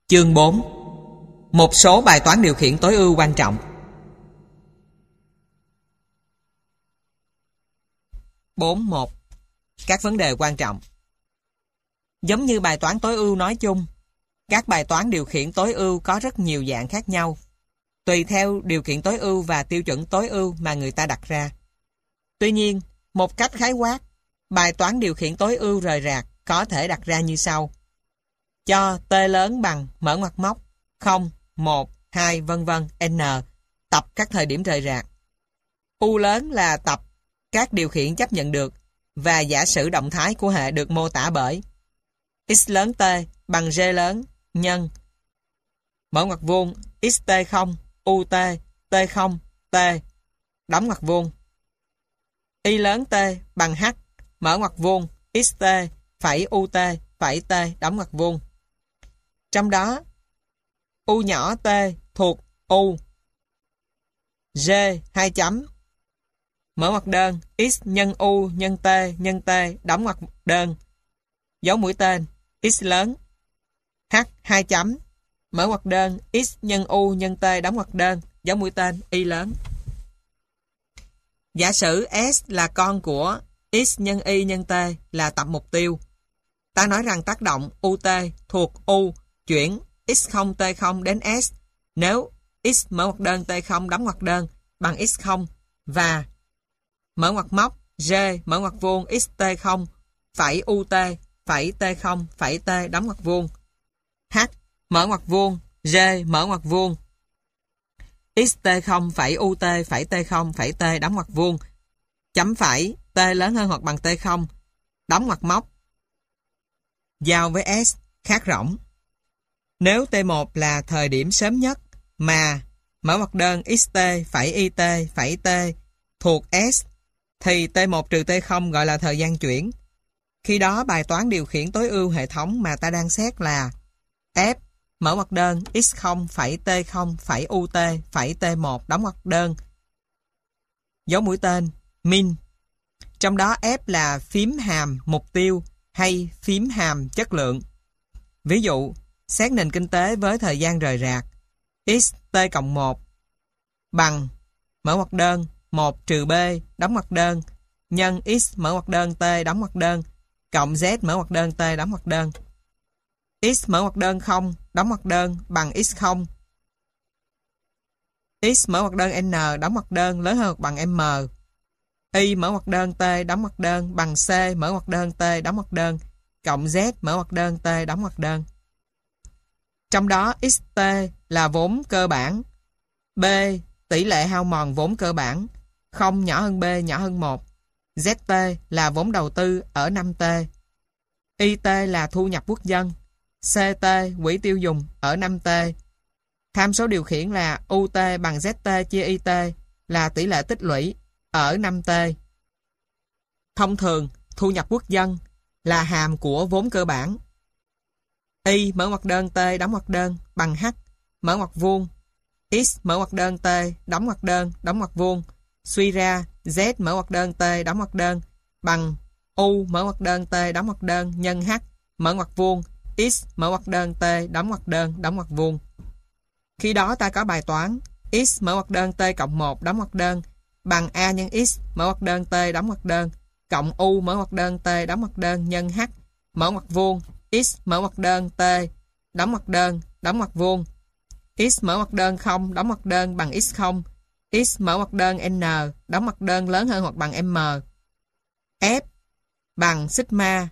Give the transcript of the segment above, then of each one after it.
Chương 4. Một số bài toán điều khiển tối ưu quan trọng. 4.1. Các vấn đề quan trọng. Giống như bài toán tối ưu nói chung, các bài toán điều khiển tối ưu có rất nhiều dạng khác nhau, tùy theo điều kiện tối ưu và tiêu chuẩn tối ưu mà người ta đặt ra. Tuy nhiên, một cách khái quát, bài toán điều khiển tối ưu rời rạc có thể đặt ra như sau. Cho t lớn bằng mở ngoặc móc 0, 1, 2 vân vân n tập các thời điểm rời rạc. U lớn là tập các điều khiển chấp nhận được và giả sử động thái của hệ được mô tả bởi x lớn t bằng g lớn nhân mở ngoặc vuông xt0 ut t0 t đóng ngoặc vuông y lớn t bằng h mở ngoặc vuông xt phẩy ut phẩy t đóng ngoặc vuông. Trong đó u nhỏ t thuộc u g 2 chấm mở ngoặc đơn x nhân u nhân t đóng ngoặc đơn dấu mũi tên x lớn h 2 chấm mở ngoặc đơn x nhân u nhân t đóng ngoặc đơn dấu mũi tên y lớn. Giả sử S là con của x nhân y nhân t là tập mục tiêu. Ta nói rằng tác động ut thuộc u chuyển x0 t0 đến S nếu x mở ngoặc đơn t0 đóng ngoặc đơn bằng x0 và mở ngoặc móc g mở ngoặc vuông xt0 phẩy ut phẩy t0 phẩy t đóng ngoặc vuông h mở ngoặc vuông g mở ngoặc vuông xt0 phẩy ut phẩy t0 phẩy t đóng ngoặc vuông chấm phẩy t lớn hơn hoặc bằng t0 đóng ngoặc móc giao với S khác rỗng. Nếu T1 là thời điểm sớm nhất mà mở ngoặc đơn xt phẩy it phẩy t thuộc S thì T1 trừ T0 gọi là thời gian chuyển. Khi đó bài toán điều khiển tối ưu hệ thống mà ta đang xét là F mở ngoặc đơn x0 phẩy t0 phẩy ut phẩy t1 đóng ngoặc đơn dấu mũi tên min. Trong đó F là phím hàm mục tiêu hay phím hàm chất lượng. Ví dụ, xét nền kinh tế với thời gian rời rạc x t cộng 1 bằng mở ngoặc đơn 1 trừ b đóng ngoặc đơn nhân x mở ngoặc đơn t đóng ngoặc đơn cộng z mở ngoặc đơn t đóng ngoặc đơn. X mở ngoặc đơn 0 đóng ngoặc đơn bằng x0. X mở ngoặc đơn n đóng ngoặc đơn lớn hơn hoặc bằng m. Y mở ngoặc đơn t đóng ngoặc đơn bằng c mở ngoặc đơn t đóng ngoặc đơn cộng z mở ngoặc đơn t đóng ngoặc đơn. Trong đó xt là vốn cơ bản, b tỷ lệ hao mòn vốn cơ bản, 0 nhỏ hơn b nhỏ hơn 1, zt là vốn đầu tư ở 5t, it là thu nhập quốc dân, ct quỹ tiêu dùng ở 5t. Tham số điều khiển là ut bằng zt chia it là tỷ lệ tích lũy ở 5t. Thông thường, thu nhập quốc dân là hàm của vốn cơ bản. Y mở ngoặc đơn t đóng ngoặc đơn bằng h mở ngoặc vuông x mở ngoặc đơn t đóng ngoặc vuông suy ra z mở ngoặc đơn t đóng ngoặc đơn bằng u mở ngoặc đơn t đóng ngoặc đơn nhân h mở ngoặc vuông x mở ngoặc đơn t đóng ngoặc vuông. Khi đó ta có bài toán x mở ngoặc đơn t cộng 1 đóng ngoặc đơn bằng a nhân x mở ngoặc đơn t đóng ngoặc đơn cộng u mở ngoặc đơn t đóng ngoặc đơn nhân h mở ngoặc vuông x mở ngoặc đơn t đóng ngoặc vuông x mở ngoặc đơn 0 đóng ngoặc đơn bằng x0 x mở ngoặc đơn n đóng ngoặc đơn lớn hơn hoặc bằng m. F bằng sigma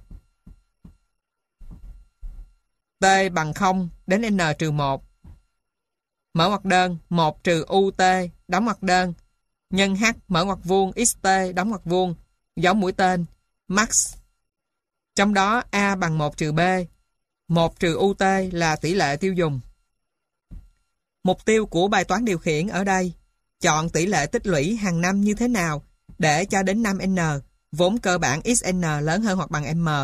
t bằng 0 đến n trừ 1 mở ngoặc đơn 1 trừ ut đóng ngoặc đơn nhân h mở ngoặc vuông xt đóng ngoặc vuông dấu mũi tên max. Trong đó a bằng 1 trừ b, 1 trừ ut là tỷ lệ tiêu dùng. Mục tiêu của bài toán điều khiển ở đây chọn tỷ lệ tích lũy hàng năm như thế nào để cho đến năm n vốn cơ bản xn lớn hơn hoặc bằng m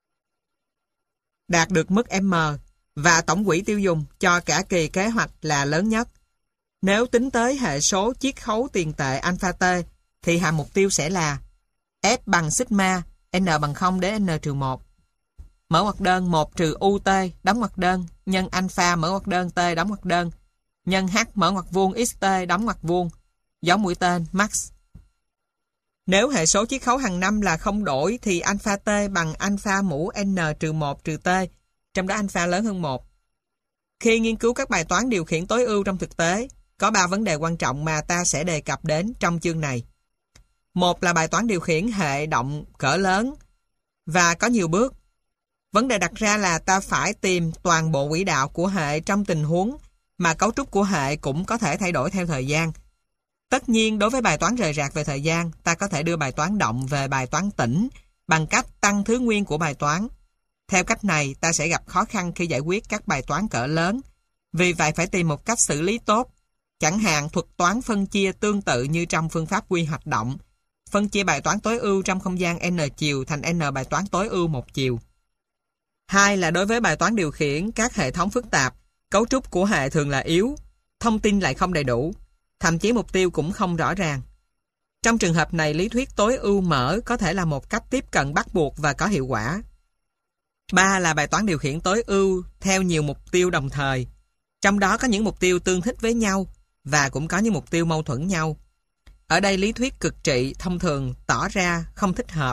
đạt được mức m và tổng quỹ tiêu dùng cho cả kỳ kế hoạch là lớn nhất. Nếu tính tới hệ số chiết khấu tiền tệ alpha t thì hàm mục tiêu sẽ là F bằng sigma n bằng 0 đến n trừ 1. mở ngoặc đơn 1 trừ UT đóng ngoặc đơn nhân alpha mở ngoặc đơn T đóng ngoặc đơn nhân H mở ngoặc vuông XT đóng ngoặc vuông dấu mũi tên max. Nếu hệ số chiết khấu hàng năm là không đổi thì alpha T bằng alpha mũ N trừ 1 trừ T, trong đó alpha lớn hơn 1. Khi nghiên cứu các bài toán điều khiển tối ưu trong thực tế, có 3 vấn đề quan trọng mà ta sẽ đề cập đến trong chương này. Một là bài toán điều khiển hệ động cỡ lớn và có nhiều bước. Vấn đề đặt ra là ta phải tìm toàn bộ quỹ đạo của hệ trong tình huống mà cấu trúc của hệ cũng có thể thay đổi theo thời gian. Tất nhiên, đối với bài toán rời rạc về thời gian, ta có thể đưa bài toán động về bài toán tĩnh bằng cách tăng thứ nguyên của bài toán. Theo cách này, ta sẽ gặp khó khăn khi giải quyết các bài toán cỡ lớn. Vì vậy phải tìm một cách xử lý tốt. Chẳng hạn thuật toán phân chia tương tự như trong phương pháp quy hoạch động. Phân chia bài toán tối ưu trong không gian n chiều thành n bài toán tối ưu một chiều. Hai là đối với bài toán điều khiển các hệ thống phức tạp, cấu trúc của hệ thường là yếu, thông tin lại không đầy đủ, thậm chí mục tiêu cũng không rõ ràng. Trong trường hợp này, lý thuyết tối ưu mở có thể là một cách tiếp cận bắt buộc và có hiệu quả. Ba là bài toán điều khiển tối ưu theo nhiều mục tiêu đồng thời. Trong đó có những mục tiêu tương thích với nhau và cũng có những mục tiêu mâu thuẫn nhau. Ở đây lý thuyết cực trị thông thường tỏ ra không thích hợp.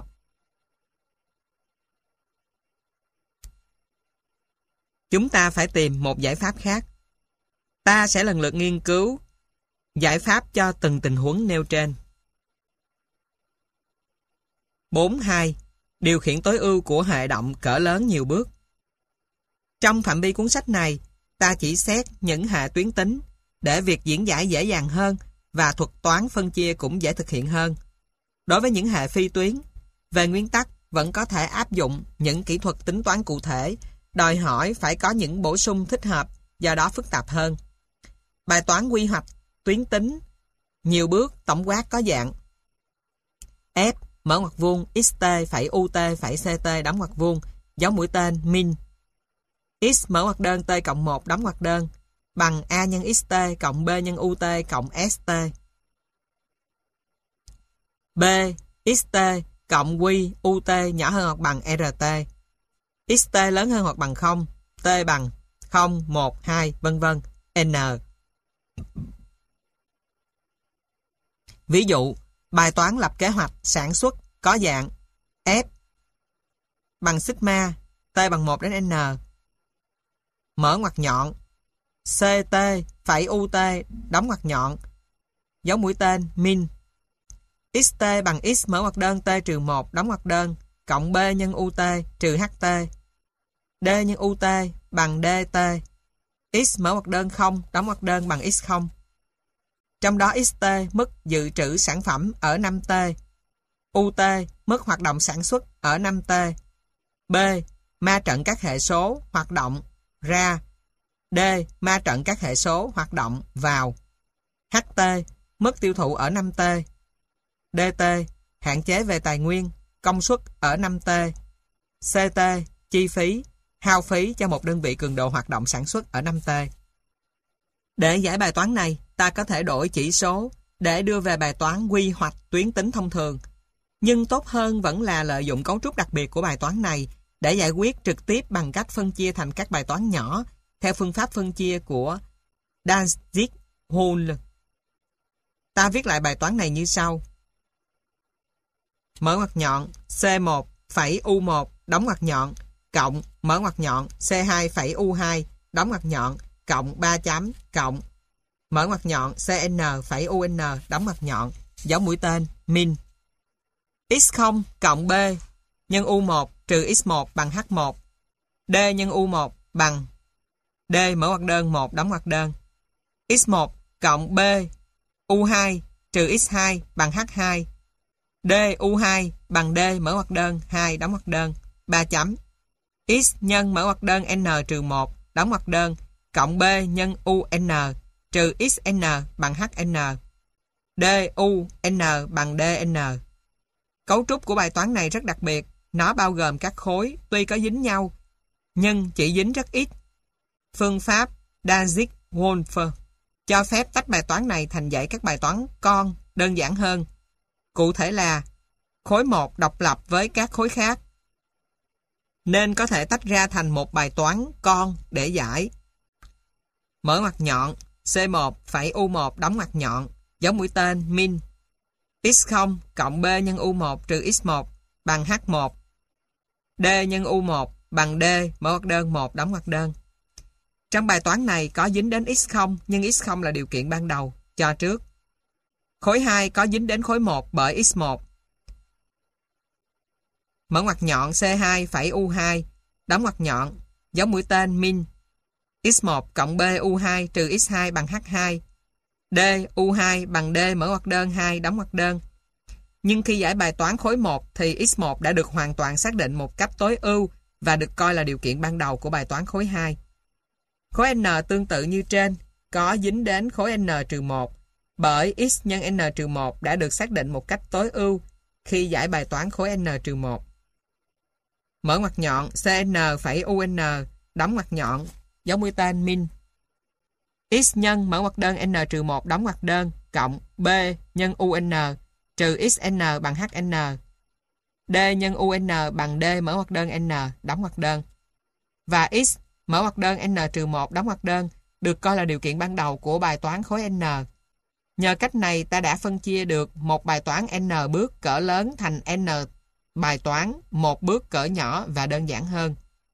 Chúng ta phải tìm một giải pháp khác. Ta sẽ lần lượt nghiên cứu giải pháp cho từng tình huống nêu trên. 4.2. Điều khiển tối ưu của hệ động cỡ lớn nhiều bước. Trong phạm vi cuốn sách này, ta chỉ xét những hệ tuyến tính để việc diễn giải dễ dàng hơn và thuật toán phân chia cũng dễ thực hiện hơn. Đối với những hệ phi tuyến, về nguyên tắc vẫn có thể áp dụng những kỹ thuật tính toán cụ thể, đòi hỏi phải có những bổ sung thích hợp, do đó phức tạp hơn. Bài toán quy hoạch tuyến tính nhiều bước tổng quát có dạng F mở ngoặc vuông xt phẩy ut phẩy ct đóng ngoặc vuông dấu mũi tên min x mở ngoặc đơn t cộng 1 đóng ngoặc đơn bằng a nhân xt cộng b nhân ut cộng st b xt cộng q ut nhỏ hơn hoặc bằng rt xt lớn hơn hoặc bằng 0 t bằng 0 1 2 vân vân n. Ví dụ, bài toán lập kế hoạch sản xuất có dạng F bằng sigma t bằng 1 đến n mở ngoặc nhọn ct phẩy ut đóng ngoặc nhọn dấu mũi tên min xt bằng x mở ngoặc đơn t trừ 1 đóng ngoặc đơn cộng b nhân ut trừ ht d nhân ut bằng dt x mở ngoặc đơn 0 đóng ngoặc đơn bằng x0. Trong đó xt mức dự trữ sản phẩm ở 5t, ut mức hoạt động sản xuất ở 5t, b ma trận các hệ số hoạt động ra, d ma trận các hệ số hoạt động vào, ht mức tiêu thụ ở 5t, dt hạn chế về tài nguyên, công suất ở 5t, ct chi phí, hao phí cho một đơn vị cường độ hoạt động sản xuất ở 5t. Để giải bài toán này, ta có thể đổi chỉ số để đưa về bài toán quy hoạch tuyến tính thông thường. Nhưng tốt hơn vẫn là lợi dụng cấu trúc đặc biệt của bài toán này để giải quyết trực tiếp bằng cách phân chia thành các bài toán nhỏ theo phương pháp phân chia của Danzig-Hull. Ta viết lại bài toán này như sau. Mở ngoặc nhọn C1 phẩy U1 đóng ngoặc nhọn cộng mở ngoặc nhọn C2 phẩy U2 đóng ngoặc nhọn cộng 3 chấm cộng mở ngoặc nhọn CN phẩy UN đóng ngoặc nhọn dấu mũi tên min x0 cộng b nhân u1 trừ x1 bằng h1 d nhân u1 bằng d mở ngoặc đơn 1 đóng ngoặc đơn x1 cộng b u2 trừ x2 bằng h2 d u2 bằng d mở ngoặc đơn 2 đóng ngoặc đơn 3 chấm x nhân mở ngoặc đơn n trừ 1 đóng ngoặc đơn cộng b nhân un trừ xn bằng hn dun bằng dn. Cấu trúc của bài toán này rất đặc biệt. Nó bao gồm các khối tuy có dính nhau nhưng chỉ dính rất ít. Phương pháp Danzig-Wolf cho phép tách bài toán này thành dãy các bài toán con đơn giản hơn. Cụ thể là khối 1 độc lập với các khối khác. nên có thể tách ra thành một bài toán con để giải. Mở ngoặc nhọn C1 phẩy U1 đóng ngoặc nhọn dấu mũi tên min x0 cộng b nhân U1 trừ x1 bằng h1 d nhân U1 bằng d mở ngoặc đơn 1 đóng ngoặc đơn. Trong bài toán này có dính đến x0 nhưng x0 là điều kiện ban đầu cho trước. Khối 2 có dính đến khối 1 bởi x1. Mở ngoặc nhọn C2 phẩy U2 đóng ngoặc nhọn dấu mũi tên min x1 cộng b U2 trừ x2 bằng h2 d U2 bằng d mở ngoặc đơn 2 đóng ngoặc đơn. Nhưng khi giải bài toán khối 1 thì x1 đã được hoàn toàn xác định một cách tối ưu và được coi là điều kiện ban đầu của bài toán khối 2. Khối n tương tự như trên có dính đến khối n-1 bởi x nhân n-1 đã được xác định một cách tối ưu khi giải bài toán khối n-1. Mở ngoặc nhọn CN phẩy UN đóng ngoặc nhọn dấu mũi tên min x nhân mở ngoặc đơn n-1 đóng ngoặc đơn cộng b nhân UN trừ xn bằng hn d nhân UN bằng d mở ngoặc đơn n đóng ngoặc đơn và x mở ngoặc đơn n-1 đóng ngoặc đơn được coi là điều kiện ban đầu của bài toán khối n. Nhờ cách này ta đã phân chia được một bài toán n bước cỡ lớn thành n bài toán một bước cỡ nhỏ và đơn giản hơn.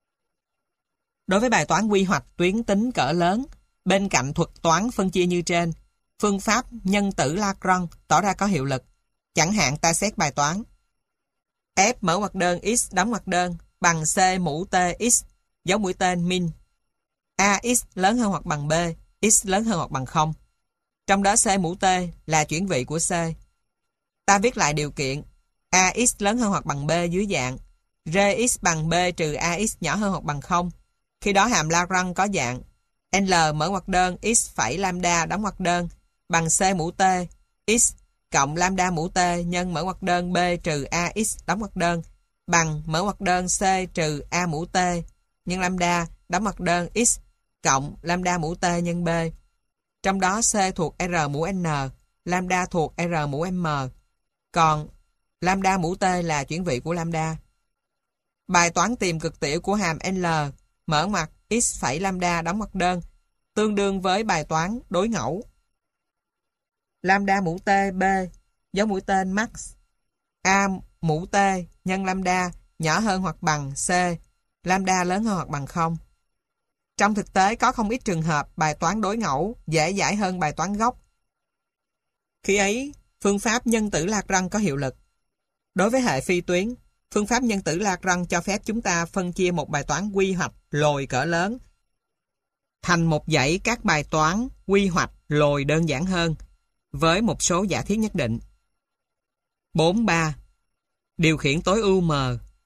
Đối với bài toán quy hoạch tuyến tính cỡ lớn, bên cạnh thuật toán phân chia như trên, phương pháp nhân tử Lagrange tỏ ra có hiệu lực. Chẳng hạn ta xét bài toán f mở ngoặc đơn x đóng ngoặc đơn bằng c mũ t x dấu mũi tên min ax lớn hơn hoặc bằng b, x lớn hơn hoặc bằng 0. Trong đó c mũ t là chuyển vị của c. Ta viết lại điều kiện ax lớn hơn hoặc bằng b dưới dạng rx bằng b trừ ax nhỏ hơn hoặc bằng 0. Khi đó hàm Lagrange có dạng L mở ngoặc đơn x phẩy lambda đóng ngoặc đơn bằng c mũ t x cộng lambda mũ t nhân mở ngoặc đơn b trừ ax đóng ngoặc đơn bằng mở ngoặc đơn c trừ a mũ t nhân lambda đóng ngoặc đơn x cộng lambda mũ t nhân b. Trong đó c thuộc r mũ n, lambda thuộc r mũ m, còn lambda mũ t là chuyển vị của lambda. Bài toán tìm cực tiểu của hàm L mở ngoặc x phẩy lambda đóng ngoặc đơn tương đương với bài toán đối ngẫu. Lambda mũ t b dấu mũi tên max a mũ t nhân lambda nhỏ hơn hoặc bằng c, lambda lớn hơn hoặc bằng 0. Trong thực tế có không ít trường hợp bài toán đối ngẫu dễ giải hơn bài toán gốc. Khi ấy, phương pháp nhân tử Lagrange có hiệu lực. Đối với hệ phi tuyến, phương pháp nhân tử Lagrange cho phép chúng ta phân chia một bài toán quy hoạch lồi cỡ lớn thành một dãy các bài toán quy hoạch lồi đơn giản hơn với một số giả thiết nhất định. 4.3 Điều khiển tối ưu M.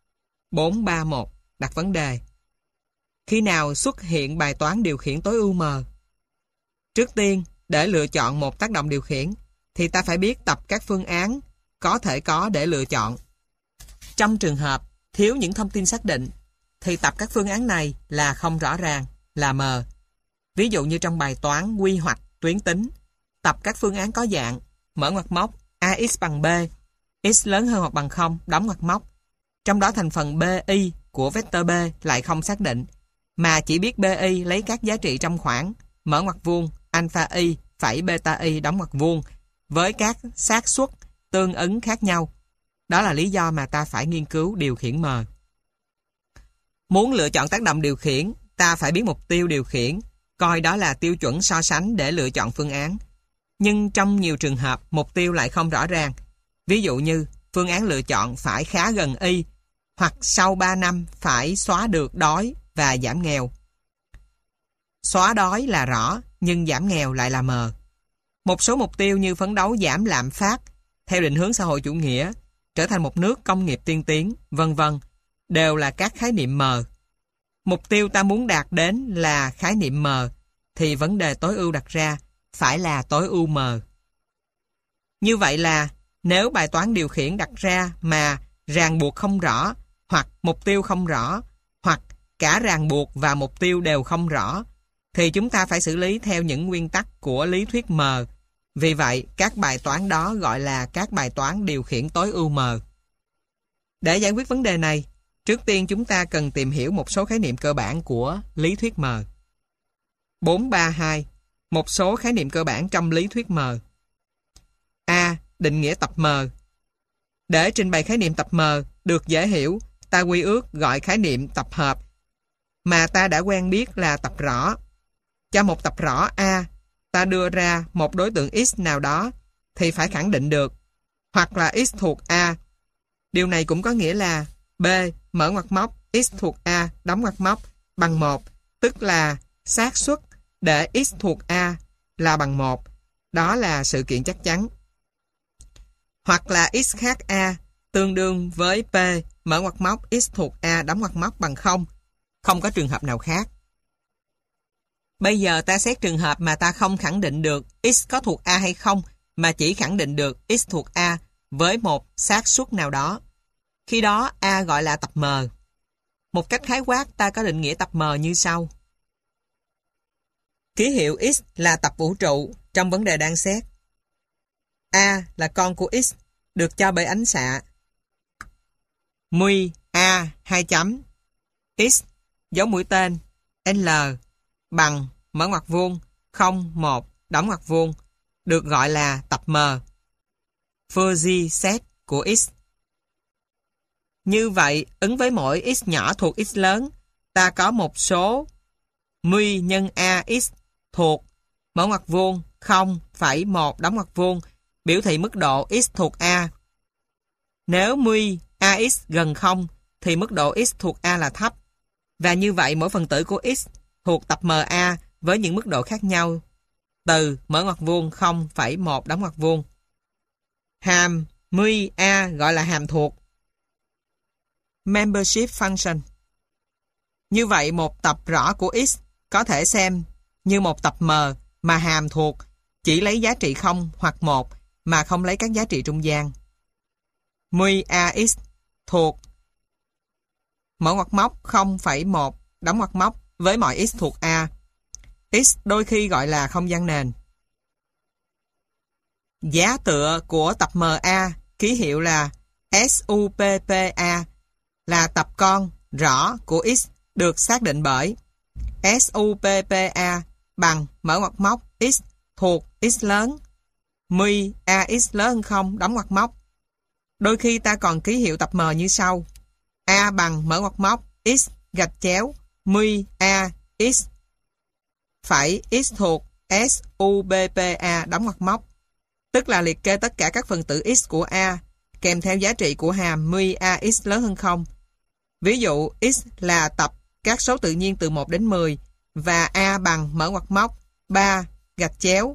4.3.1 Đặt vấn đề. Khi nào xuất hiện bài toán điều khiển tối ưu M? Trước tiên, để lựa chọn một tác động điều khiển, thì ta phải biết tập các phương án có thể có để lựa chọn. Trong trường hợp thiếu những thông tin xác định, thì tập các phương án này là không rõ ràng, là M. Ví dụ như trong bài toán quy hoạch tuyến tính, tập các phương án có dạng mở ngoặc móc ax bằng b, x lớn hơn hoặc bằng 0, đóng ngoặc móc. Trong đó thành phần bi của vector b lại không xác định, mà chỉ biết bi lấy các giá trị trong khoảng mở ngoặc vuông alpha y phẩy beta y đóng ngoặc vuông với các xác suất tương ứng khác nhau. Đó là lý do mà ta phải nghiên cứu điều khiển M. Muốn lựa chọn tác động điều khiển, ta phải biết mục tiêu điều khiển, coi đó là tiêu chuẩn so sánh để lựa chọn phương án. Nhưng trong nhiều trường hợp, mục tiêu lại không rõ ràng. Ví dụ như, phương án lựa chọn phải khá gần y, hoặc sau 3 năm phải xóa được đói và giảm nghèo. Xóa đói là rõ, nhưng giảm nghèo lại là mờ. Một số mục tiêu như phấn đấu giảm lạm phát, theo định hướng xã hội chủ nghĩa, trở thành một nước công nghiệp tiên tiến, vân vân, đều là các khái niệm mờ. Mục tiêu ta muốn đạt đến là khái niệm mờ, thì vấn đề tối ưu đặt ra phải là tối ưu mờ. Như vậy là nếu bài toán điều khiển đặt ra mà ràng buộc không rõ, hoặc mục tiêu không rõ, hoặc cả ràng buộc và mục tiêu đều không rõ, thì chúng ta phải xử lý theo những nguyên tắc của lý thuyết M. Vì vậy, các bài toán đó gọi là các bài toán điều khiển tối ưu M. Để giải quyết vấn đề này, Trước tiên chúng ta cần tìm hiểu một số khái niệm cơ bản của lý thuyết M. 432. Một số khái niệm cơ bản trong lý thuyết M. A. Định nghĩa tập M. Để trình bày khái niệm tập M được dễ hiểu, ta quy ước gọi khái niệm tập hợp mà ta đã quen biết là tập rõ. Cho một tập rõ A, ta đưa ra một đối tượng X nào đó thì phải khẳng định được hoặc là X thuộc A. Điều này cũng có nghĩa là B mở ngoặc móc X thuộc A đóng ngoặc móc bằng 1, tức là xác suất để X thuộc A là bằng 1. Đó là sự kiện chắc chắn. Hoặc là X khác A tương đương với P mở ngoặc móc X thuộc A đóng ngoặc móc bằng 0. Không có trường hợp nào khác. Bây giờ ta xét trường hợp mà ta không khẳng định được X có thuộc A hay không, mà chỉ khẳng định được X thuộc A với một xác suất nào đó. Khi đó A gọi là tập M. Một cách khái quát ta có định nghĩa tập M như sau. Ký hiệu X là tập vũ trụ trong vấn đề đang xét. A là con của X được cho bởi ánh xạ. Mui A 2 chấm X dấu mũi tên L bằng mở ngoặc vuông 0 1 đóng ngoặc vuông được gọi là tập M. Fuzzy set của X. Như vậy, ứng với mỗi X nhỏ thuộc X lớn, ta có một số mui nhân AX thuộc mở ngoặc vuông 0,1 đóng ngoặc vuông biểu thị mức độ X thuộc A. Nếu mui AX gần 0 thì mức độ X thuộc A là thấp. Và như vậy mỗi phần tử của X thuộc tập MA với những mức độ khác nhau từ mở ngoặc vuông 0,1 đóng ngoặc vuông. Hàm mui A gọi là hàm thuộc. Membership function. Như vậy một tập rõ của X có thể xem như một tập M mà hàm thuộc chỉ lấy giá trị 0 hoặc 1 mà không lấy các giá trị trung gian. Mui AX thuộc mở ngoặc móc 0,1 đóng ngoặc móc với mọi X thuộc A. X đôi khi gọi là không gian nền. Giá tựa của tập MA ký hiệu là SUPPA là tập con rõ của X được xác định bởi SUPPA bằng mở ngoặc móc X thuộc X lớn mui AX lớn hơn 0 đóng ngoặc móc. Đôi khi ta còn ký hiệu tập M như sau. A bằng mở ngoặc móc X gạch chéo mui A X phải X thuộc SUPPA đóng ngoặc móc, tức là liệt kê tất cả các phần tử X của A kèm theo giá trị của hàm mui AX lớn hơn 0. Ví dụ X là tập các số tự nhiên từ 1 đến 10 và A bằng mở ngoặc móc 3 gạch chéo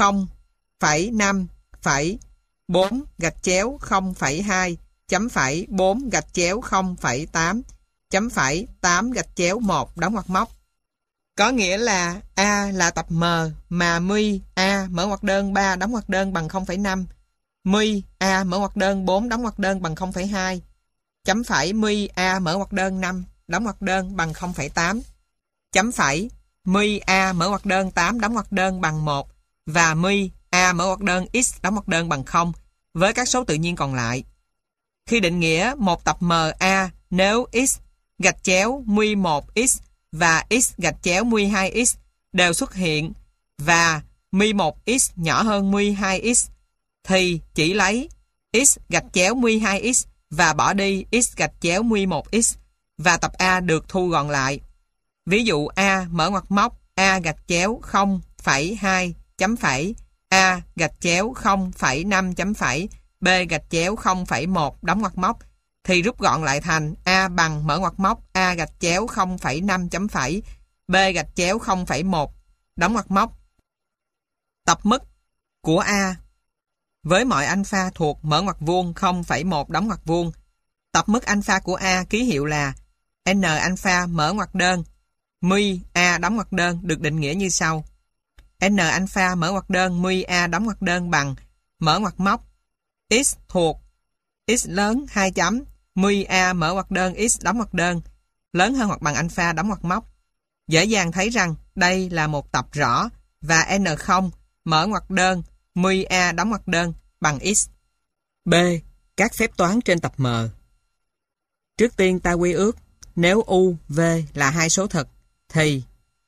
0,5,4 gạch chéo 0,2 chấm phẩy 4 gạch chéo 0,8 chấm phẩy 8 gạch chéo 1 đóng ngoặc móc. Có nghĩa là A là tập M mà mui A mở ngoặc đơn 3 đóng ngoặc đơn bằng 0,5, mui A mở ngoặc đơn 4 đóng ngoặc đơn bằng 0,2, chấm phẩy mui A mở ngoặc đơn 5 đóng ngoặc đơn bằng 0,8, chấm phẩy mui A mở ngoặc đơn 8 đóng ngoặc đơn bằng 1 và mui A mở ngoặc đơn X đóng ngoặc đơn bằng 0 với các số tự nhiên còn lại. Khi định nghĩa một tập MA nếu X gạch chéo mui 1X và X gạch chéo mui 2X đều xuất hiện và mui 1X nhỏ hơn mui 2X thì chỉ lấy X gạch chéo mui 2X và bỏ đi X gạch chéo mui 1X và tập A được thu gọn lại. Ví dụ A mở ngoặc móc A gạch chéo 0,2 chấm phẩy A gạch chéo 0,5 chấm phẩy B gạch chéo 0,1 đóng ngoặc móc thì rút gọn lại thành A bằng mở ngoặc móc A gạch chéo 0,5 chấm phẩy B gạch chéo 0,1 đóng ngoặc móc. Tập mức của A với mọi alpha thuộc mở ngoặc vuông 0,1 đóng ngoặc vuông. Tập mức alpha của A ký hiệu là N alpha mở ngoặc đơn mui A đóng ngoặc đơn được định nghĩa như sau. N alpha mở ngoặc đơn mui A đóng ngoặc đơn bằng mở ngoặc móc X thuộc X lớn 2 chấm mui A mở ngoặc đơn X đóng ngoặc đơn lớn hơn hoặc bằng alpha đóng ngoặc móc. Dễ dàng thấy rằng đây là một tập rõ và N0 mở ngoặc đơn mui A đóng ngoặc đơn bằng X. B. Các phép toán trên tập M. Trước tiên ta quy ước, nếu U, V là hai số thực, thì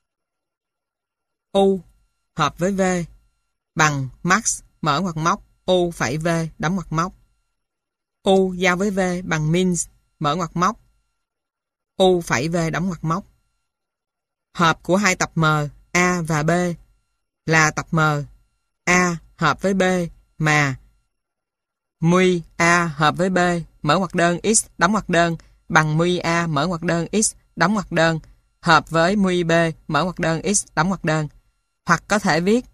U hợp với V bằng max mở ngoặc móc U phẩy V đóng ngoặc móc. U giao với V bằng min mở ngoặc móc U phẩy V đóng ngoặc móc. Hợp của hai tập M A và B là tập M A hợp với B mà mui A hợp với B mở ngoặc đơn x đóng ngoặc đơn bằng mui A mở ngoặc đơn x đóng ngoặc đơn hợp với mui B mở ngoặc đơn x đóng ngoặc đơn. Hoặc có thể viết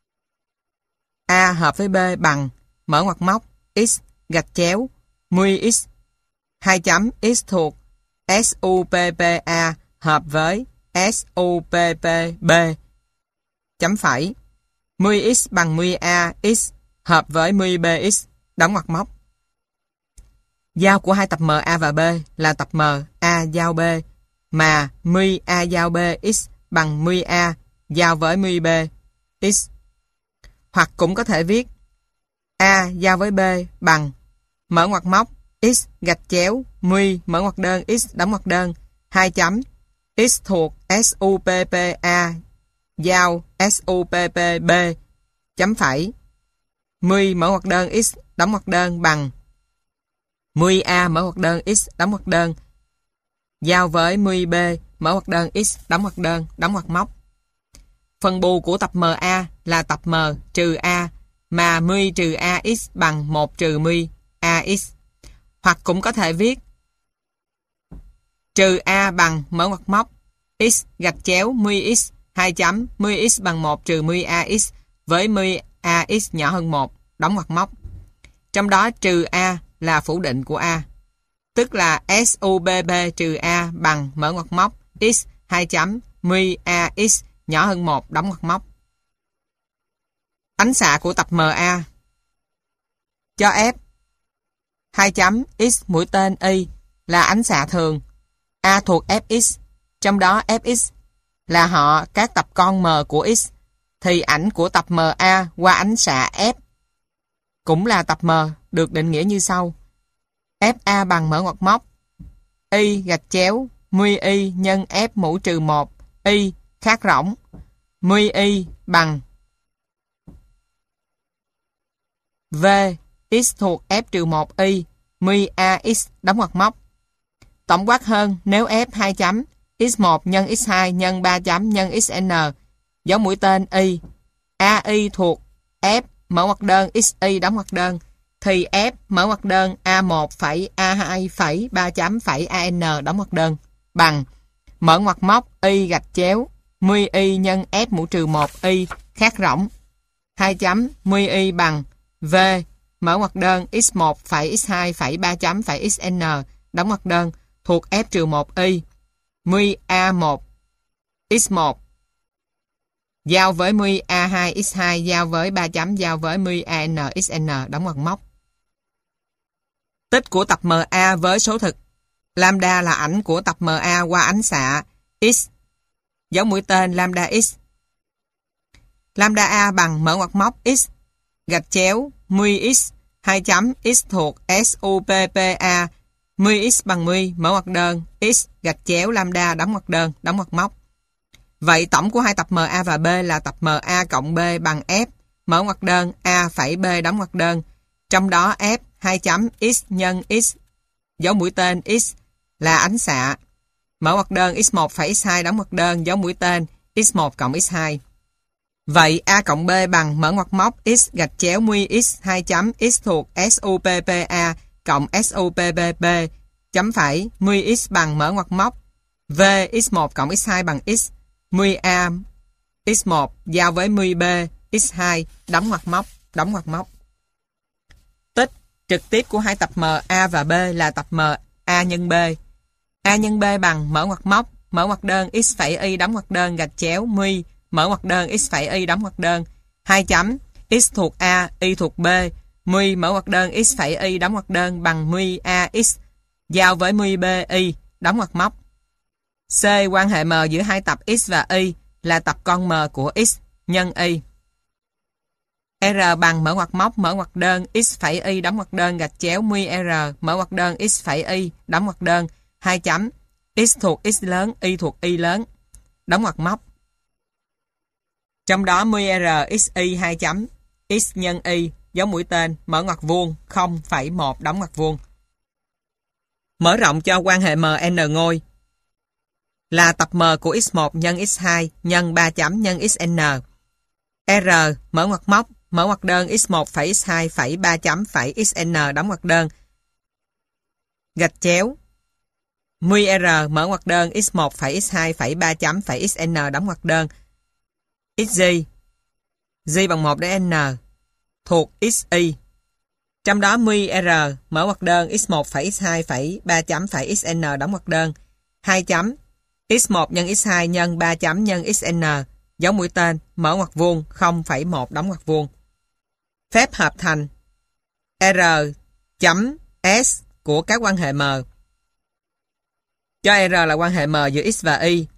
A hợp với B bằng mở ngoặc móc x gạch chéo mui x 2 chấm x thuộc SUPPA hợp với SUPPB chấm phẩy mui x bằng mui A x hợp với mui BX đóng ngoặc móc. Giao của hai tập M A và B là tập M A giao B mà mui A giao B x bằng mui A giao với mui B x. Hoặc cũng có thể viết A giao với B bằng mở ngoặc móc x gạch chéo mui mở ngoặc đơn x đóng ngoặc đơn 2 chấm x thuộc SUPPA giao SUPPB chấm phẩy mui mở ngoặc đơn x đóng ngoặc đơn bằng mui A mở ngoặc đơn x đóng ngoặc đơn giao với mui B mở ngoặc đơn x đóng ngoặc đơn đóng ngoặc móc. Phần bù của tập MA là tập M trừ A mà mui trừ AX bằng 1 trừ mui AX. Hoặc cũng có thể viết trừ A bằng mở ngoặc móc x gạch chéo mui x 2 chấm mui x bằng 1 trừ mui AX với mui AX nhỏ hơn 1 đóng ngoặc móc. Trong đó trừ A là phủ định của A, tức là SUPB trừ A bằng mở ngoặc móc x 2 chấm mui AX nhỏ hơn 1 đóng ngoặc móc. Ánh xạ của tập MA cho F 2 chấm x mũi tên Y là ánh xạ thường A thuộc Fx, trong đó Fx là họ các tập con M của x, thì ảnh của tập MA qua ánh xạ F cũng là tập M được định nghĩa như sau. FA bằng mở ngoặc móc Y gạch chéo mui Y nhân F mũ trừ 1 Y khát rỗng mui Y bằng V x thuộc F trừ 1 Y mui AX đóng ngoặc móc. Tổng quát hơn nếu F 2 chấm x1 nhân x2 nhân 3 chấm nhân xn dấu mũi tên Y AI thuộc F mở ngoặc đơn XY đóng ngoặc đơn thì F mở ngoặc đơn A1 phẩy A2 phẩy 3 chấm phẩy AN đóng ngoặc đơn bằng mở ngoặc móc Y gạch chéo mui Y nhân F mũ trừ 1 Y khát rỗng 2 chấm mui Y bằng V mở ngoặc đơn x1 phẩy x2 phẩy 3 chấm phẩy xn đóng ngoặc đơn thuộc F trừ 1 Y mui A1 x1 giao với mui A2 x2 giao với 3 chấm giao với mui AN xn đóng ngoặc móc. Tích của tập MA với số thực. Lambda là ảnh của tập MA qua ánh xạ x dấu mũi tên lambda x. Lambda A bằng mở ngoặc móc x gạch chéo mui x 2 chấm x thuộc SUPPA mui x bằng mui mở ngoặc đơn x gạch chéo lambda đóng ngoặc đơn đóng ngoặc móc. Vậy tổng của hai tập MA và B là tập MA cộng B bằng F mở ngoặc đơn A phẩy B đóng ngoặc đơn, trong đó F 2 chấm x nhân x dấu mũi tên x là ánh xạ mở ngoặc đơn x1 phẩy x2 đóng ngoặc đơn dấu mũi tên x1 cộng x2. Vậy A cộng B bằng mở ngoặc móc x gạch chéo mui x 2 chấm x thuộc SUPPA cộng SUPPB chấm phẩy mui x bằng mở ngoặc móc V x1 cộng x2 bằng x mui A x1 giao với mui B x2 đóng ngoặc móc. Tích trực tiếp của hai tập MA và B là tập MA nhân B. A nhân B bằng mở ngoặc đơn x phẩy y đóng ngoặc đơn gạch chéo mui mở ngoặc đơn x phẩy y đóng ngoặc đơn 2 chấm x thuộc A y thuộc B mui mở ngoặc đơn x phẩy y đóng ngoặc đơn bằng mui AX giao với mui B y đóng ngoặc móc. C. Quan hệ M giữa hai tập x và y là tập con M của x nhân y. R bằng mở ngoặc móc mở ngoặc đơn x phẩy y đóng ngoặc đơn gạch chéo mui R mở ngoặc đơn x phẩy y đóng ngoặc đơn 2 chấm x thuộc x lớn y thuộc y lớn đóng ngoặc móc. Trong đó mui R x y 2 chấm x nhân y dấu mũi tên mở ngoặc vuông 0,1 đóng ngoặc vuông. Mở rộng cho quan hệ MN ngôi là tập M của x1 nhân x2 nhân 3 chấm nhân xn. R mở ngoặc móc mở ngoặc đơn x1 phẩy x2 phẩy 3 chấm phẩy xn đóng ngoặc đơn gạch chéo mui R mở ngoặc đơn x1 phẩy x2 phẩy 3 chấm phẩy xn đóng ngoặc đơn xg g bằng 1 đến n thuộc xy. Trong đó mui R mở ngoặc đơn x1 phẩy x2 phẩy 3 chấm phẩy xn đóng ngoặc đơn 2 chấm x1 nhân x2 nhân 3 chấm nhân xn dấu mũi tên mở ngoặc vuông 0,1 đóng ngoặc vuông. Phép hợp thành R chấm S của các quan hệ M. Cho R là quan hệ M giữa x và y,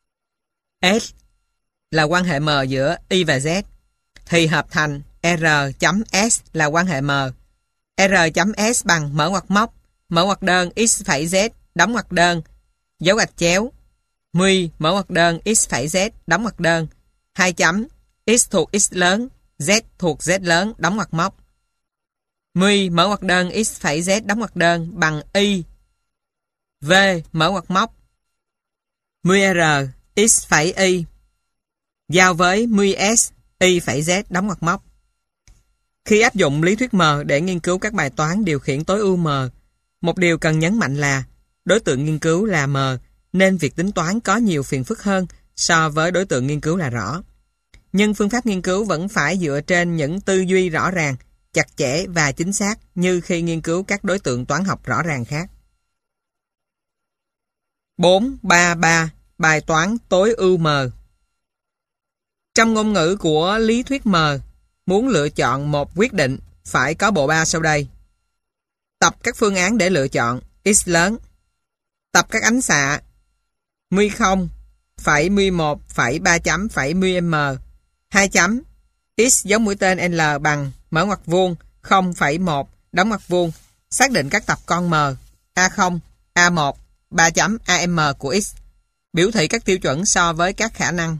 S là quan hệ M giữa y và z, thì hợp thành R chấm S là quan hệ M. R chấm S bằng mở ngoặc móc mở ngoặc đơn x phẩy z đóng ngoặc đơn dấu gạch chéo mui mở ngoặc đơn x phẩy z đóng ngoặc đơn 2 chấm x thuộc x lớn z thuộc z lớn đóng ngoặc móc. Mui mở ngoặc đơn x phẩy z đóng ngoặc đơn bằng y v mở ngoặc móc mui R x phẩy y giao với mui s y phẩy z đóng ngoặc móc. Khi áp dụng lý thuyết M để nghiên cứu các bài toán điều khiển tối ưu M, một điều cần nhấn mạnh là đối tượng nghiên cứu là M, nên việc tính toán có nhiều phiền phức hơn so với đối tượng nghiên cứu là rõ. Nhưng phương pháp nghiên cứu vẫn phải dựa trên những tư duy rõ ràng, chặt chẽ và chính xác như khi nghiên cứu các đối tượng toán học rõ ràng khác. 4.3.3 Bài toán tối ưu M. Trong ngôn ngữ của lý thuyết M, muốn lựa chọn một quyết định phải có bộ ba sau đây. Tập các phương án để lựa chọn x lớn. Tập các ánh xạ mui 0, phẩy mui 1, phẩy 3 chấm, phẩy mui m 2 chấm x dấu mũi tên L bằng mở ngoặc vuông 0,1 đóng ngoặc vuông. Xác định các tập con M A0, A1, 3 chấm AM của x. Biểu thị các tiêu chuẩn so với các khả năng.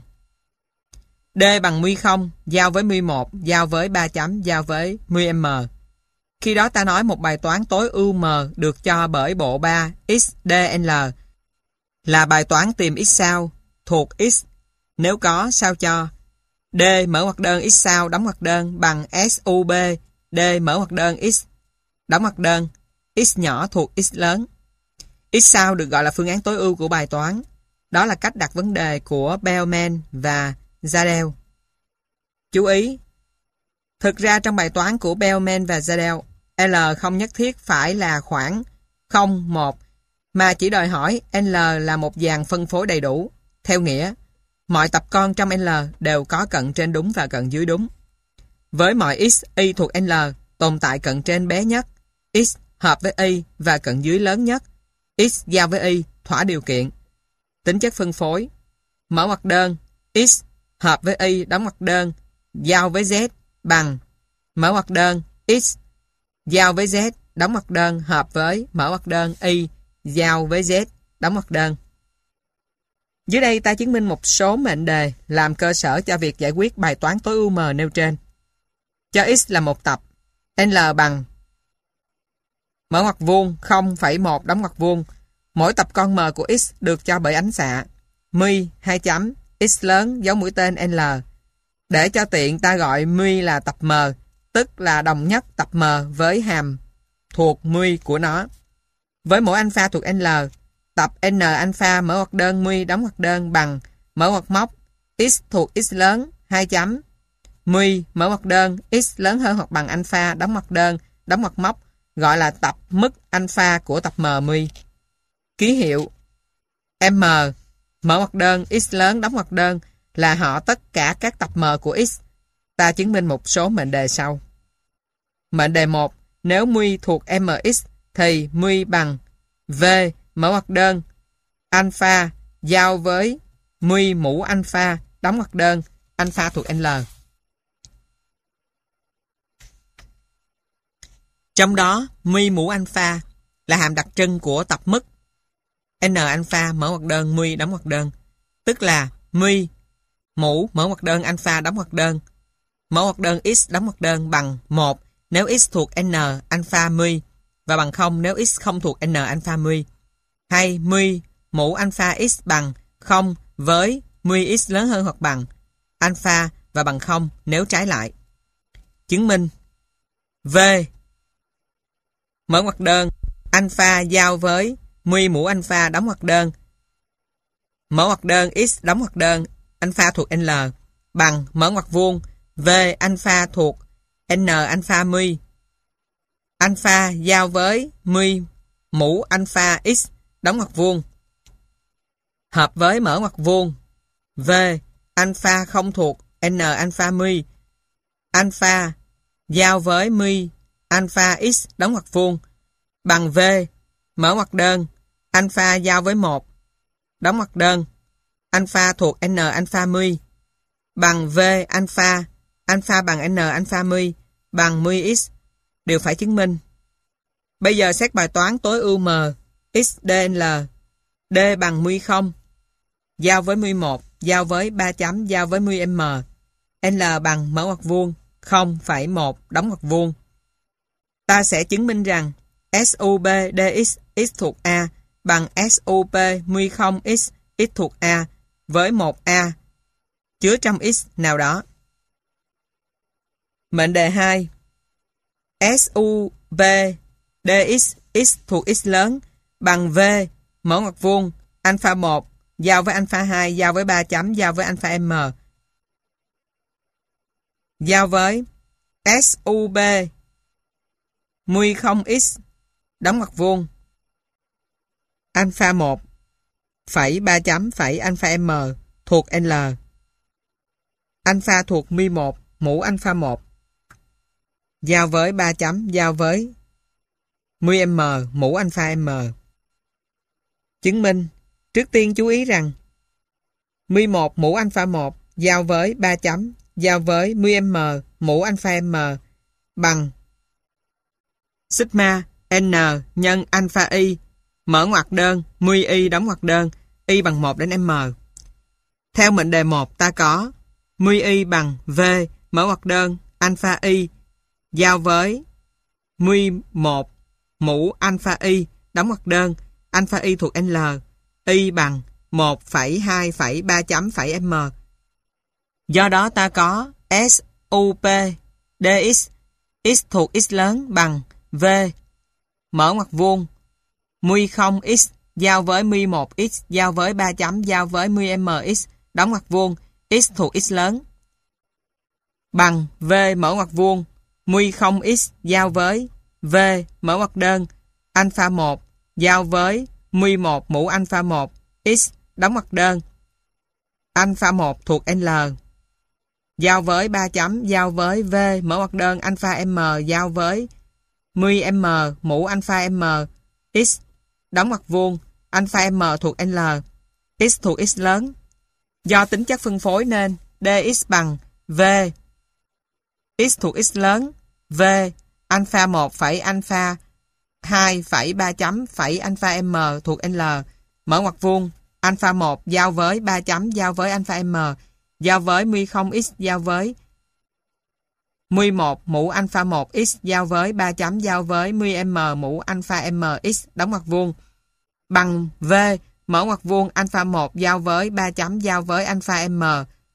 D bằng mui 0 giao với mui 1 giao với 3 chấm giao với mui m. Khi đó ta nói một bài toán tối ưu M được cho bởi bộ ba XDL là bài toán tìm x sao thuộc x. Nếu có sao cho D mở ngoặc đơn x sao đóng ngoặc đơn bằng SUB D mở ngoặc đơn x đóng ngoặc đơn x nhỏ thuộc x lớn. X sao được gọi là phương án tối ưu của bài toán. Đó là cách đặt vấn đề của Bellman và Gödel. Chú ý, thực ra trong bài toán của Bellman và Gödel, L không nhất thiết phải là khoảng 0, 1, mà chỉ đòi hỏi L là một dàn phân phối đầy đủ. Theo nghĩa, mọi tập con trong L đều có cận trên đúng và cận dưới đúng. Với mọi x, y thuộc L tồn tại cận trên bé nhất, x hợp với y và cận dưới lớn nhất, x giao với y thỏa điều kiện. Tính chất phân phối, mở ngoặc đơn, x hợp với y đóng ngoặc đơn giao với z bằng mở ngoặc đơn x giao với z đóng ngoặc đơn hợp với mở ngoặc đơn y giao với z đóng ngoặc đơn. Dưới đây ta chứng minh một số mệnh đề làm cơ sở cho việc giải quyết bài toán tối ưu M nêu trên. Cho x là một tập, L bằng mở ngoặc vuông 0,1 đóng ngoặc vuông. Mỗi tập con M của x được cho bởi ánh xạ mui 2 chấm x lớn dấu mũi tên L. Để cho tiện ta gọi mui là tập M, tức là đồng nhất tập M với hàm thuộc mui của nó. Với mỗi alpha thuộc L, tập N alpha mở ngoặc đơn mui đóng ngoặc đơn bằng mở ngoặc móc x thuộc x lớn 2 chấm mui mở ngoặc đơn x lớn hơn hoặc bằng alpha đóng ngoặc đơn đóng ngoặc móc, gọi là tập mức alpha của tập M mui. Ký hiệu M mở ngoặc đơn x lớn đóng ngoặc đơn là họ tất cả các tập M của x. Ta chứng minh một số mệnh đề sau. Mệnh đề 1, nếu mui thuộc MX thì mui bằng V mở ngoặc đơn alpha giao với mui mũ alpha đóng ngoặc đơn alpha thuộc L. Trong đó, mu mũ alpha là hàm đặc trưng của tập mức n alpha mở ngoặc đơn mu đóng ngoặc đơn, tức là mu mũ mở ngoặc đơn alpha đóng ngoặc đơn mở ngoặc đơn x đóng ngoặc đơn bằng 1 nếu x thuộc n alpha mu và bằng 0 nếu x không thuộc n alpha mu, hay mu mũ alpha x bằng 0 với mu x lớn hơn hoặc bằng alpha và bằng 0 nếu trái lại. Chứng minh V mở ngoặc đơn alpha giao với mu mũ alpha đóng ngoặc đơn mở ngoặc đơn x đóng ngoặc đơn alpha thuộc L bằng mở ngoặc vuông V alpha thuộc n alpha mu alpha giao với mu mũ alpha x đóng ngoặc vuông hợp với mở ngoặc vuông V alpha không thuộc n alpha mu alpha giao với mu alpha x đóng ngoặc vuông bằng V mở ngoặc đơn alpha giao với 1 đóng ngoặc đơn alpha thuộc n alpha mu bằng V alpha alpha bằng n alpha mu bằng mu x đều phải chứng minh. Bây giờ xét bài toán tối ưu m x dl d bằng mu 0 giao với mu 1 giao với 3 chấm giao với mu m l bằng mở ngoặc vuông 0,1 đóng ngoặc vuông. Ta sẽ chứng minh rằng SUP dx x thuộc A bằng SUP mu 0x x thuộc A với 1A chứa trong x nào đó. Mệnh đề 2 SUP dx x thuộc x lớn bằng V mở ngoặc vuông alpha 1 giao với alpha 2 giao với 3 chấm giao với alpha m giao với SUP mu 0x đóng ngoặc vuông alpha 1 phẩy 3 chấm phẩy alpha m thuộc L alpha thuộc mu 1 mũ alpha 1 giao với 3 chấm giao với mu m mũ alpha m. Chứng minh trước tiên chú ý rằng mu 1 mũ alpha 1 giao với 3 chấm giao với mu m mũ alpha m bằng sigma n nhân alpha y mở ngoặc đơn mu y đóng ngoặc đơn y bằng 1 đến m. Theo mệnh đề 1 ta có mu y bằng V mở ngoặc đơn alpha y giao với mu 1 mũ alpha y đóng ngoặc đơn alpha y thuộc L y bằng 1,2,3 chấm phẩy m. Do đó ta có SUP dx x thuộc x lớn bằng V mở ngoặc vuông mu 0x giao với mu 1x giao với 3 chấm giao với mu mx đóng ngoặc vuông x thuộc x lớn bằng V mở ngoặc vuông mu 0x giao với V mở ngoặc đơn alpha 1 giao với mu 1 mũ alpha 1 x đóng ngoặc đơn alpha 1 thuộc L giao với 3 chấm giao với V mở ngoặc đơn alpha m giao với mu m mũ alpha m x đóng ngoặc vuông alpha m thuộc L x thuộc x lớn. Do tính chất phân phối nên dx bằng V x thuộc x lớn V alpha 1 phẩy alpha 2 phẩy 3 chấm phẩy alpha m thuộc L mở ngoặc vuông alpha 1 giao với 3 chấm giao với alpha m giao với mu 0x giao với mu 1 mũ alpha 1x giao với 3 chấm giao với mu m mũ alpha mx đóng ngoặc vuông bằng V mở ngoặc vuông alpha 1 giao với 3 chấm giao với alpha m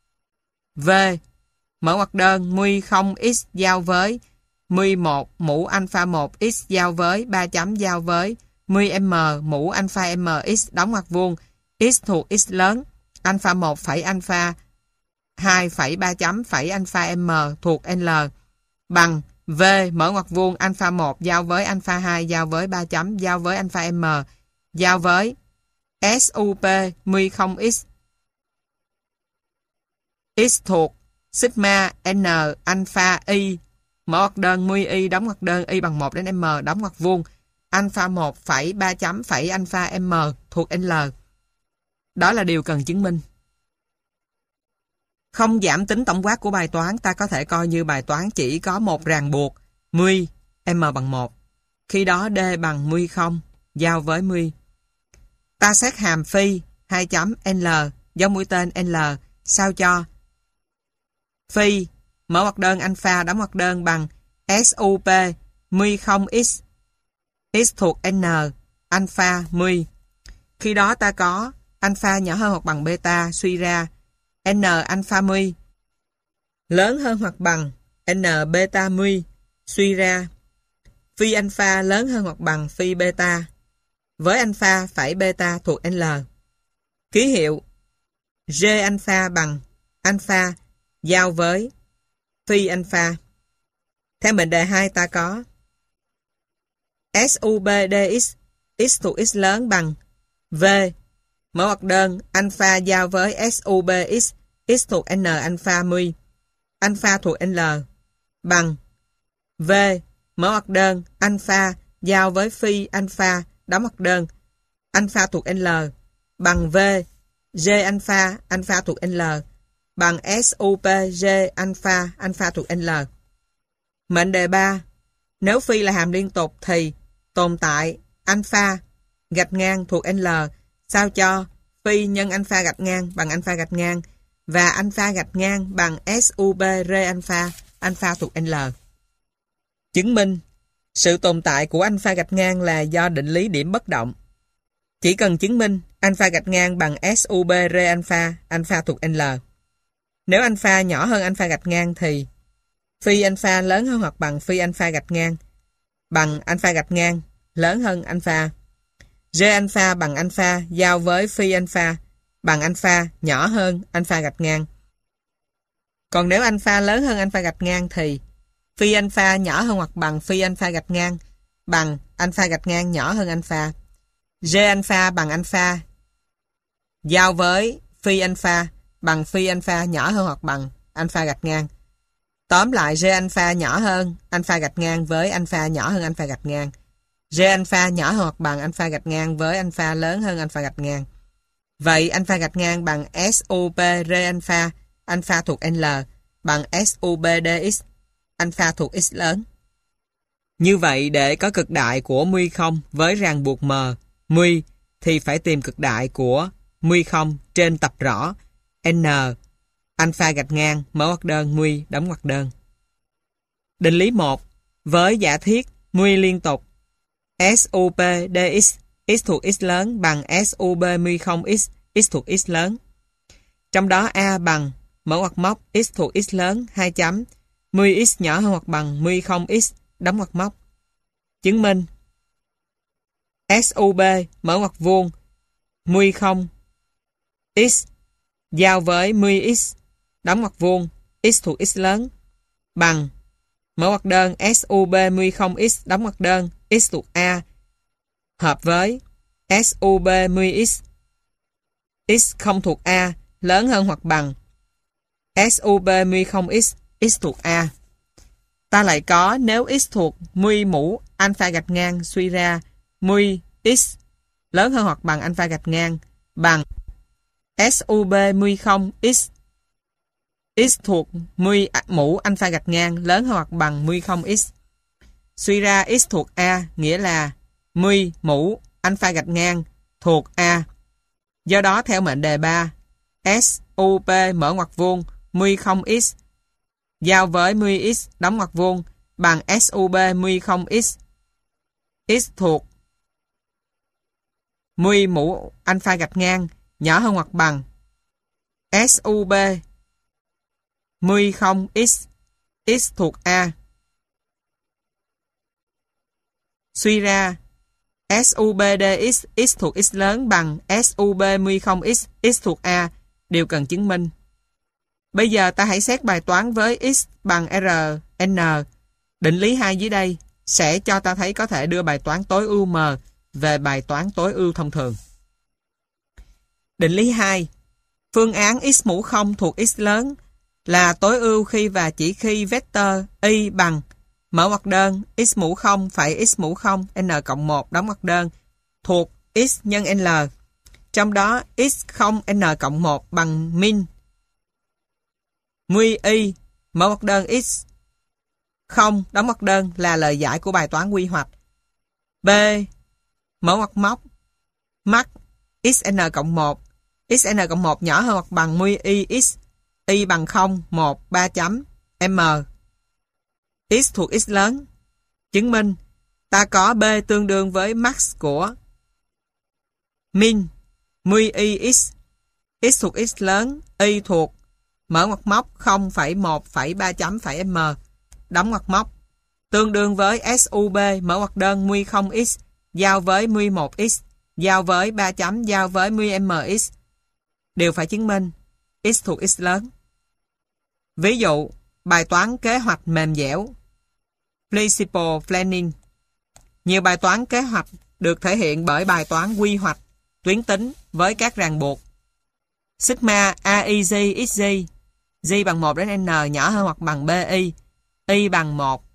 V mở ngoặc đơn mu 0x giao với mu 1 mũ alpha 1x giao với 3 chấm giao với mu m mũ alpha mx đóng ngoặc vuông x thuộc x lớn alpha 1 phẩy alpha 2 phẩy 3 chấm phẩy alpha m thuộc L bằng V mở ngoặc vuông alpha 1 giao với alpha 2 giao với 3 chấm giao với alpha m giao với SUP mu 0x x thuộc sigma n alpha y mở ngoặc đơn mu y đóng ngoặc đơn y bằng 1 đến m đóng ngoặc vuông alpha 1 phẩy 3 chấm phẩy alpha m thuộc L. Đó là điều cần chứng minh. Không giảm tính tổng quát của bài toán, ta có thể coi như bài toán chỉ có một ràng buộc mu m bằng 1. Khi đó d bằng μ không, giao với μ. Ta xét hàm phi 2 chấm L dấu mũi tên L sao cho phi mở ngoặc đơn alpha đóng ngoặc đơn bằng SUP μ không x, x thuộc N alpha μ. Khi đó ta có alpha nhỏ hơn hoặc bằng beta, suy ra N alpha μ lớn hơn hoặc bằng N beta μ, suy ra phi alpha lớn hơn hoặc bằng phi beta với alpha phẩy beta thuộc L. Ký hiệu G alpha bằng alpha giao với phi alpha. Theo mệnh đề 2 ta có SUB dx, x thuộc x lớn bằng V mở ngoặc đơn alpha giao với SUB x, x thuộc N alpha μ, alpha thuộc L bằng V mở ngoặc đơn alpha giao với phi alpha đóng ngoặc đơn alpha thuộc L bằng V G alpha, alpha thuộc L bằng SUP G alpha, alpha thuộc L. Mệnh đề 3. Nếu phi là hàm liên tục thì tồn tại alpha gạch ngang thuộc L sao cho phi nhân alpha gạch ngang bằng alpha gạch ngang và alpha gạch ngang bằng SUP R alpha, alpha thuộc L. Chứng minh sự tồn tại của alpha gạch ngang là do định lý điểm bất động. Chỉ cần chứng minh alpha gạch ngang bằng SUB R alpha, alpha thuộc L. Nếu alpha nhỏ hơn alpha gạch ngang thì phi alpha lớn hơn hoặc bằng phi alpha gạch ngang bằng alpha gạch ngang lớn hơn alpha. G alpha bằng alpha giao với phi alpha bằng alpha nhỏ hơn alpha gạch ngang. Còn nếu alpha lớn hơn alpha gạch ngang thì phi alpha nhỏ hơn hoặc bằng phi alpha gạch ngang bằng alpha gạch ngang nhỏ hơn alpha. G alpha bằng alpha giao với phi alpha bằng phi alpha nhỏ hơn hoặc bằng alpha gạch ngang. Tóm lại G alpha nhỏ hơn alpha gạch ngang với alpha nhỏ hơn alpha gạch ngang. G alpha nhỏ hơn hoặc bằng alpha gạch ngang với alpha lớn hơn alpha gạch ngang. Vậy alpha gạch ngang bằng SUP R alpha, alpha thuộc L bằng SUP dx, alpha thuộc x lớn. Như vậy để có cực đại của μ không với ràng buộc m, μ thì phải tìm cực đại của μ không trên tập rõ N alpha gạch ngang mở ngoặc đơn μ đóng ngoặc đơn. Định lý 1 với giả thiết μ liên tục SUP dx, x thuộc x lớn bằng SUB μ không x, x thuộc x lớn. Trong đó A bằng mở ngoặc móc x thuộc x lớn 2 chấm μ x nhỏ hơn hoặc bằng μ không x đóng ngoặc móc. Chứng minh SUB mở ngoặc vuông μ không x giao với μ x đóng ngoặc vuông x thuộc x lớn bằng mở ngoặc đơn SUB μ không x đóng ngoặc đơn x thuộc A hợp với SUB μ x, x không thuộc A lớn hơn hoặc bằng SUB μ không x, x thuộc A. Ta lại có nếu x thuộc μ mũ alpha gạch ngang suy ra μ x lớn hơn hoặc bằng alpha gạch ngang bằng SUB μ không x, x thuộc μ mũ alpha gạch ngang lớn hơn hoặc bằng μ không x. Suy ra x thuộc A nghĩa là μ mũ alpha gạch ngang thuộc A. Do đó theo mệnh đề 3, SUP mở ngoặc vuông μ không x giao với μ x đóng ngoặc vuông bằng SUB μ không x, x thuộc μ mũ alpha gạch ngang nhỏ hơn hoặc bằng SUB μ không x, x thuộc A. Suy ra SUB dx, x thuộc x lớn bằng SUB μ không x, x thuộc A, điều cần chứng minh. Bây giờ ta hãy xét bài toán với x bằng Rn. Định lý 2 dưới đây sẽ cho ta thấy có thể đưa bài toán tối ưu M về bài toán tối ưu thông thường. Định lý 2. Phương án x mũ 0 thuộc x lớn là tối ưu khi và chỉ khi vector y bằng mở ngoặc đơn x mũ 0 phẩy x mũ 0 n cộng 1 đóng ngoặc đơn thuộc x nhân L. Trong đó x0 n cộng 1 bằng min y mở ngoặc đơn x Không đóng ngoặc đơn là lời giải của bài toán quy hoạch. B. Mở ngoặc móc. Mắc xn cộng 1. Xn cộng 1 nhỏ hơn hoặc bằng mu y x. Y bằng 0, 1, 3 chấm, m. X thuộc x lớn. Chứng minh ta có B tương đương với max của min mu y x. X thuộc x lớn, y thuộc mở ngoặc móc 0,1,3 chấm phẩy m. Đóng ngoặc móc tương đương với SUB mở ngoặc đơn mu 0x giao với mu 1x giao với 3 chấm giao với mu mx. Đều phải chứng minh x thuộc x lớn. Ví dụ, bài toán kế hoạch mềm dẻo Flexible Planning. Nhiều bài toán kế hoạch được thể hiện bởi bài toán quy hoạch tuyến tính với các ràng buộc. Sigma AIG XG, G bằng 1 đến N nhỏ hơn hoặc bằng BI, Y bằng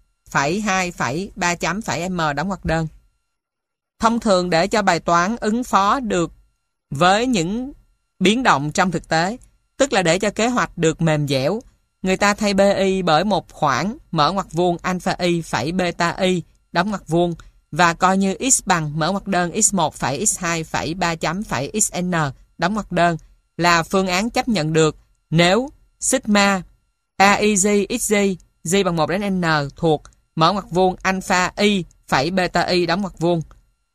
1,2,3 chấm phẩy M đóng ngoặc đơn. Thông thường để cho bài toán ứng phó được với những biến động trong thực tế, tức là để cho kế hoạch được mềm dẻo, người ta thay BI bởi một khoảng mở ngoặc vuông alpha y phẩy beta y đóng ngoặc vuông và coi như x bằng mở ngoặc đơn x1 phẩy x2 phẩy 3 chấm phẩy xn đóng ngoặc đơn là phương án chấp nhận được nếu sigma AIG XG G bằng 1 đến N thuộc mở ngoặc vuông alpha y phẩy beta y đóng ngoặc vuông.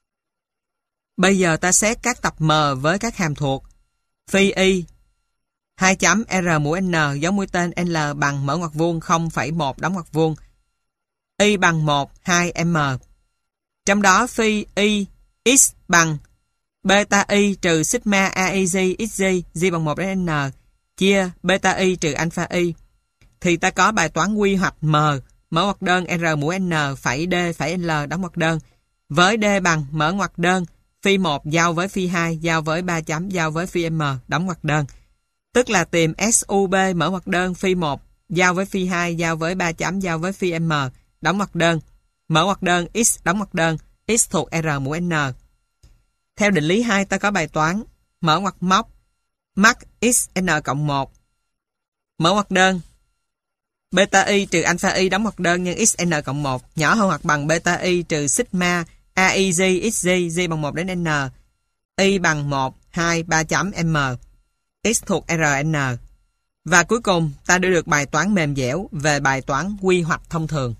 Bây giờ ta xét các tập M với các hàm thuộc. Phi y 2 chấm R mũ N dấu mũi tên L bằng mở ngoặc vuông 0,1 đóng ngoặc vuông. Y bằng 1, 2 M. Trong đó phi y x bằng beta y trừ sigma AIG XG G bằng 1 đến N chia beta y trừ alpha y. Thì ta có bài toán quy hoạch M mở ngoặc đơn R mũ N phẩy D phẩy L đóng ngoặc đơn với D bằng mở ngoặc đơn phi 1 giao với phi 2 giao với 3 chấm giao với phi M đóng ngoặc đơn. Tức là tìm SUB mở ngoặc đơn phi 1 giao với phi 2 giao với 3 chấm giao với phi M đóng ngoặc đơn. Mở ngoặc đơn X đóng ngoặc đơn X thuộc R mũ N. Theo định lý 2 ta có bài toán mở ngoặc móc mắc xn cộng 1 mở ngoặc đơn beta y trừ alpha y đóng ngoặc đơn nhân xn cộng 1 nhỏ hơn hoặc bằng beta y trừ sigma AIG XG G bằng 1 đến N y bằng 1, 2, 3 chấm M x thuộc RN. Và cuối cùng ta đưa được bài toán mềm dẻo về bài toán quy hoạch thông thường.